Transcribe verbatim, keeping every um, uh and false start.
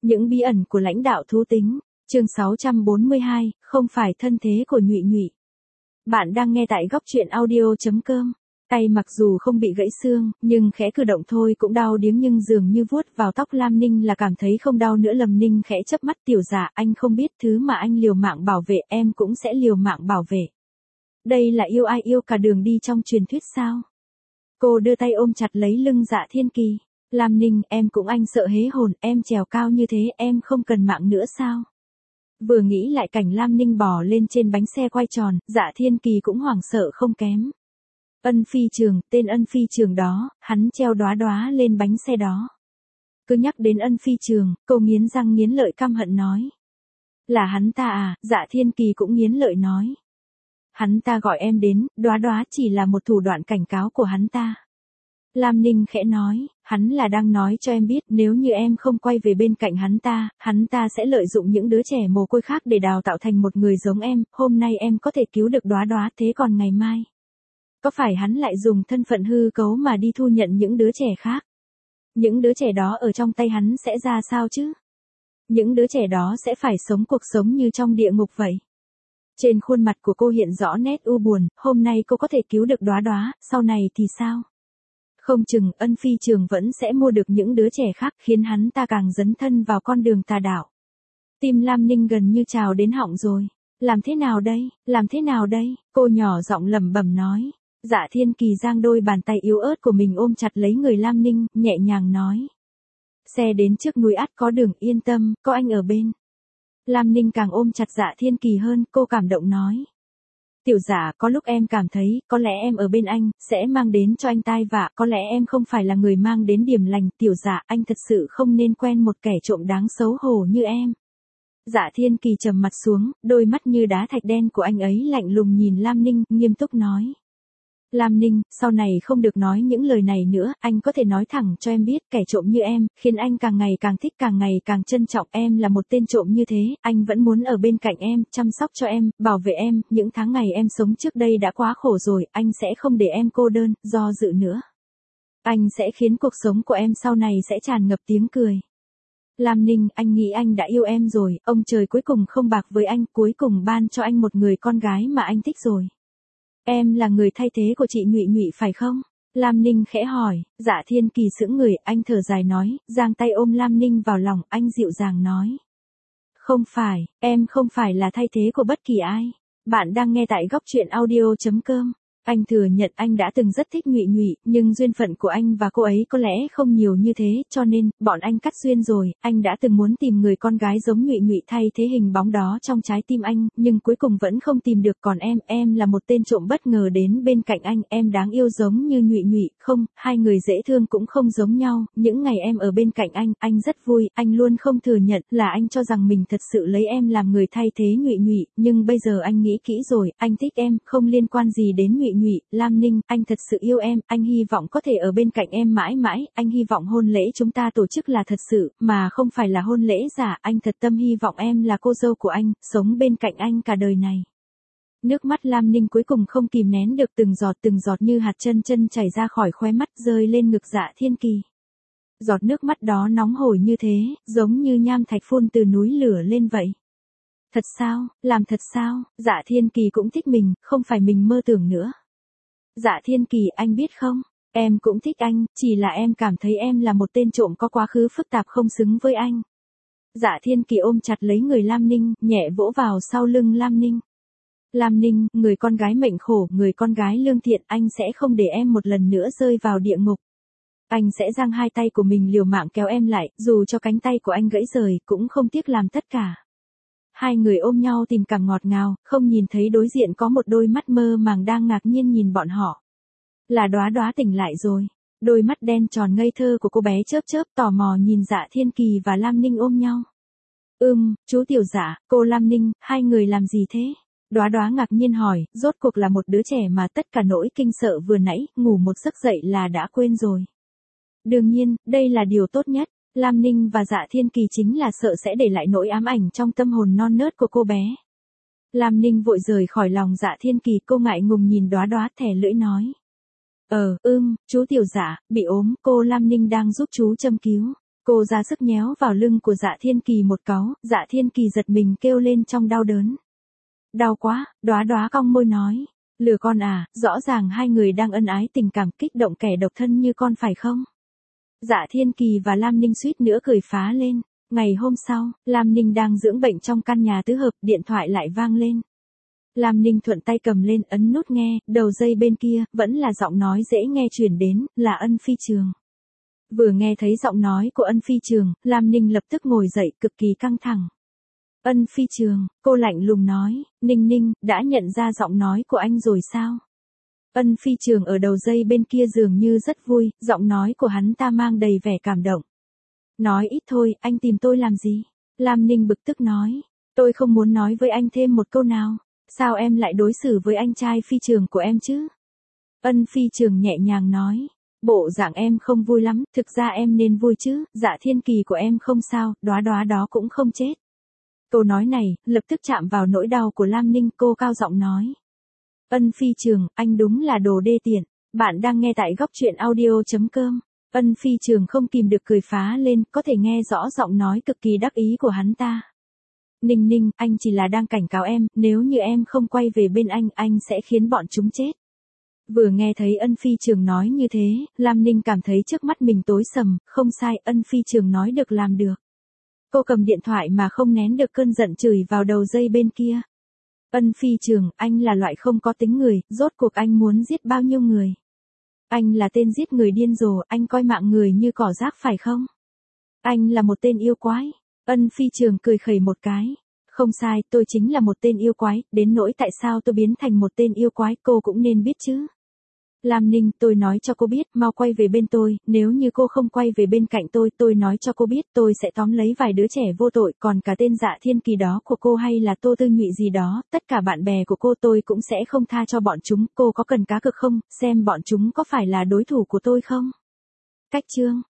Những bí ẩn của lãnh đạo thú tính, chương sáu trăm bốn mươi hai, không phải thân thế của Nhụy Nhụy. Bạn đang nghe tại góc truyện audio chấm com. Tay mặc dù không bị gãy xương, nhưng khẽ cử động thôi cũng đau điếng, nhưng dường như vuốt vào tóc Lam Ninh là cảm thấy không đau nữa. Lâm Ninh khẽ chớp mắt. Tiểu Dạ, anh không biết thứ mà anh liều mạng bảo vệ, em cũng sẽ liều mạng bảo vệ. Đây là yêu ai yêu cả đường đi trong truyền thuyết sao? Cô đưa tay ôm chặt lấy lưng Dạ Thiên Kỳ. Lam Ninh, em cũng anh sợ hế hồn, em trèo cao như thế em không cần mạng nữa sao? Vừa nghĩ lại cảnh Lam Ninh bò lên trên bánh xe quay tròn, Dạ Thiên Kỳ cũng hoảng sợ không kém. Ân phi trường, tên ân phi trường đó, hắn treo đóa đóa lên bánh xe đó. Cứ nhắc đến ân phi trường, cô nghiến răng nghiến lợi căm hận nói. Là hắn ta à? Dạ Thiên Kỳ cũng nghiến lợi nói. Hắn ta gọi em đến, đóa đóa chỉ là một thủ đoạn cảnh cáo của hắn ta. Lam Ninh khẽ nói, hắn là đang nói cho em biết nếu như em không quay về bên cạnh hắn ta, hắn ta sẽ lợi dụng những đứa trẻ mồ côi khác để đào tạo thành một người giống em, hôm nay em có thể cứu được đóa đóa, thế còn ngày mai? Có phải hắn lại dùng thân phận hư cấu mà đi thu nhận những đứa trẻ khác? Những đứa trẻ đó ở trong tay hắn sẽ ra sao chứ? Những đứa trẻ đó sẽ phải sống cuộc sống như trong địa ngục vậy. Trên khuôn mặt của cô hiện rõ nét u buồn, hôm nay cô có thể cứu được đóa đóa, sau này thì sao? Không chừng ân phi trường vẫn sẽ mua được những đứa trẻ khác, khiến hắn ta càng dấn thân vào con đường tà đạo. Tim Lam Ninh gần như trào đến họng rồi. Làm thế nào đây, làm thế nào đây? Cô nhỏ giọng lẩm bẩm nói. Dạ Thiên Kỳ giang đôi bàn tay yếu ớt của mình ôm chặt lấy người Lam Ninh, nhẹ nhàng nói. Xe đến trước núi ắt có đường, yên tâm, có anh ở bên. Lam Ninh càng ôm chặt Dạ Thiên Kỳ hơn, cô cảm động nói. Tiểu Dạ, có lúc em cảm thấy, có lẽ em ở bên anh, sẽ mang đến cho anh tai vạ, có lẽ em không phải là người mang đến điểm lành. Tiểu Dạ, anh thật sự không nên quen một kẻ trộm đáng xấu hổ như em. Dạ Thiên Kỳ trầm mặt xuống, đôi mắt như đá thạch đen của anh ấy lạnh lùng nhìn Lam Ninh, nghiêm túc nói. Lam Ninh, sau này không được nói những lời này nữa, anh có thể nói thẳng cho em biết, kẻ trộm như em, khiến anh càng ngày càng thích, càng ngày càng trân trọng. Em là một tên trộm như thế, anh vẫn muốn ở bên cạnh em, chăm sóc cho em, bảo vệ em. Những tháng ngày em sống trước đây đã quá khổ rồi, anh sẽ không để em cô đơn, do dự nữa. Anh sẽ khiến cuộc sống của em sau này sẽ tràn ngập tiếng cười. Lam Ninh, anh nghĩ anh đã yêu em rồi, ông trời cuối cùng không bạc với anh, cuối cùng ban cho anh một người con gái mà anh thích rồi. Em là người thay thế của chị Nhụy Nhụy phải không? Lam Ninh khẽ hỏi. Dạ Thiên Kỳ sững người, anh thở dài nói, giang tay ôm Lam Ninh vào lòng, anh dịu dàng nói. Không phải, em không phải là thay thế của bất kỳ ai. Bạn đang nghe tại góc truyện audio chấm com. Anh thừa nhận anh đã từng rất thích Nhụy Nhụy, nhưng duyên phận của anh và cô ấy có lẽ không nhiều như thế, cho nên, bọn anh cắt duyên rồi. Anh đã từng muốn tìm người con gái giống Nhụy Nhụy thay thế hình bóng đó trong trái tim anh, nhưng cuối cùng vẫn không tìm được. Còn em, em là một tên trộm bất ngờ đến bên cạnh anh, em đáng yêu giống như Nhụy Nhụy, không, hai người dễ thương cũng không giống nhau. Những ngày em ở bên cạnh anh, anh rất vui, anh luôn không thừa nhận là anh cho rằng mình thật sự lấy em làm người thay thế Nhụy Nhụy, nhưng bây giờ anh nghĩ kỹ rồi, anh thích em, không liên quan gì đến Nhụy Nhụy. Lam Ninh, anh thật sự yêu em, anh hy vọng có thể ở bên cạnh em mãi mãi, anh hy vọng hôn lễ chúng ta tổ chức là thật sự, mà không phải là hôn lễ giả, anh thật tâm hy vọng em là cô dâu của anh, sống bên cạnh anh cả đời này. Nước mắt Lam Ninh cuối cùng không kìm nén được, từng giọt từng giọt như hạt chân chân chảy ra khỏi khóe mắt, rơi lên ngực Dạ Thiên Kỳ. Giọt nước mắt đó nóng hổi như thế, giống như nham thạch phun từ núi lửa lên vậy. Thật sao, làm thật sao? Dạ Thiên Kỳ cũng thích mình, không phải mình mơ tưởng nữa. Dạ Thiên Kỳ, anh biết không, em cũng thích anh, chỉ là em cảm thấy em là một tên trộm có quá khứ phức tạp không xứng với anh. Dạ Thiên Kỳ ôm chặt lấy người Lam Ninh, nhẹ vỗ vào sau lưng Lam Ninh. Lam Ninh, người con gái mệnh khổ, người con gái lương thiện, anh sẽ không để em một lần nữa rơi vào địa ngục. Anh sẽ giang hai tay của mình liều mạng kéo em lại, dù cho cánh tay của anh gãy rời, cũng không tiếc làm tất cả. Hai người ôm nhau tình cảm ngọt ngào, không nhìn thấy đối diện có một đôi mắt mơ màng đang ngạc nhiên nhìn bọn họ. Là Đóa Đóa tỉnh lại rồi. Đôi mắt đen tròn ngây thơ của cô bé chớp chớp tò mò nhìn Dạ Thiên Kỳ và Lam Ninh ôm nhau. Ừm, chú Tiểu Dạ, cô Lam Ninh, hai người làm gì thế? Đóa Đóa ngạc nhiên hỏi, rốt cuộc là một đứa trẻ mà tất cả nỗi kinh sợ vừa nãy, ngủ một giấc dậy là đã quên rồi. Đương nhiên, đây là điều tốt nhất. Lam Ninh và Dạ Thiên Kỳ chính là sợ sẽ để lại nỗi ám ảnh trong tâm hồn non nớt của cô bé. Lam Ninh vội rời khỏi lòng Dạ Thiên Kỳ, cô ngại ngùng nhìn Đóa Đóa, thè lưỡi nói. Ờ, ưm, chú Tiểu Dạ, bị ốm, cô Lam Ninh đang giúp chú châm cứu. Cô ra sức nhéo vào lưng của Dạ Thiên Kỳ một cáu, Dạ Thiên Kỳ giật mình kêu lên trong đau đớn. Đau quá, Đóa Đóa cong môi nói. Lừa con à, rõ ràng hai người đang ân ái tình cảm kích động kẻ độc thân như con phải không? Dạ Thiên Kỳ và Lam Ninh suýt nữa cười phá lên. Ngày hôm sau, Lam Ninh đang dưỡng bệnh trong căn nhà tứ hợp, điện thoại lại vang lên. Lam Ninh thuận tay cầm lên ấn nút nghe, đầu dây bên kia, vẫn là giọng nói dễ nghe truyền đến, là Ân Phi Trường. Vừa nghe thấy giọng nói của Ân Phi Trường, Lam Ninh lập tức ngồi dậy cực kỳ căng thẳng. Ân Phi Trường, cô lạnh lùng nói, Ninh Ninh, đã nhận ra giọng nói của anh rồi sao? Ân Phi Trường ở đầu dây bên kia dường như rất vui, giọng nói của hắn ta mang đầy vẻ cảm động. Nói ít thôi, anh tìm tôi làm gì? Lam Ninh bực tức nói, tôi không muốn nói với anh thêm một câu nào. Sao em lại đối xử với anh trai Phi Trường của em chứ? Ân Phi Trường nhẹ nhàng nói, bộ dạng em không vui lắm, thực ra em nên vui chứ, Dạ Thiên Kỳ của em không sao, Đóa Đóa đó cũng không chết. Câu nói này, lập tức chạm vào nỗi đau của Lam Ninh, cô cao giọng nói. Ân Phi Trường, anh đúng là đồ đê tiện, bạn đang nghe tại góc truyện audio chấm com. Ân Phi Trường không kìm được cười phá lên, có thể nghe rõ giọng nói cực kỳ đắc ý của hắn ta. Ninh Ninh, anh chỉ là đang cảnh cáo em, nếu như em không quay về bên anh, anh sẽ khiến bọn chúng chết. Vừa nghe thấy Ân Phi Trường nói như thế, Lam Ninh cảm thấy trước mắt mình tối sầm, không sai, Ân Phi Trường nói được làm được. Cô cầm điện thoại mà không nén được cơn giận chửi vào đầu dây bên kia. Ân Phi Trường, anh là loại không có tính người, rốt cuộc anh muốn giết bao nhiêu người? Anh là tên giết người điên rồ, anh coi mạng người như cỏ rác phải không? Anh là một tên yêu quái. Ân Phi Trường cười khẩy một cái. Không sai, tôi chính là một tên yêu quái, đến nỗi tại sao tôi biến thành một tên yêu quái cô cũng nên biết chứ. Lam Ninh, tôi nói cho cô biết, mau quay về bên tôi, nếu như cô không quay về bên cạnh tôi, tôi nói cho cô biết, tôi sẽ tóm lấy vài đứa trẻ vô tội, còn cả tên Dạ Thiên Kỳ đó của cô hay là Tô Tư Nhụy gì đó, tất cả bạn bè của cô tôi cũng sẽ không tha cho bọn chúng, cô có cần cá cược không, xem bọn chúng có phải là đối thủ của tôi không? Cách chương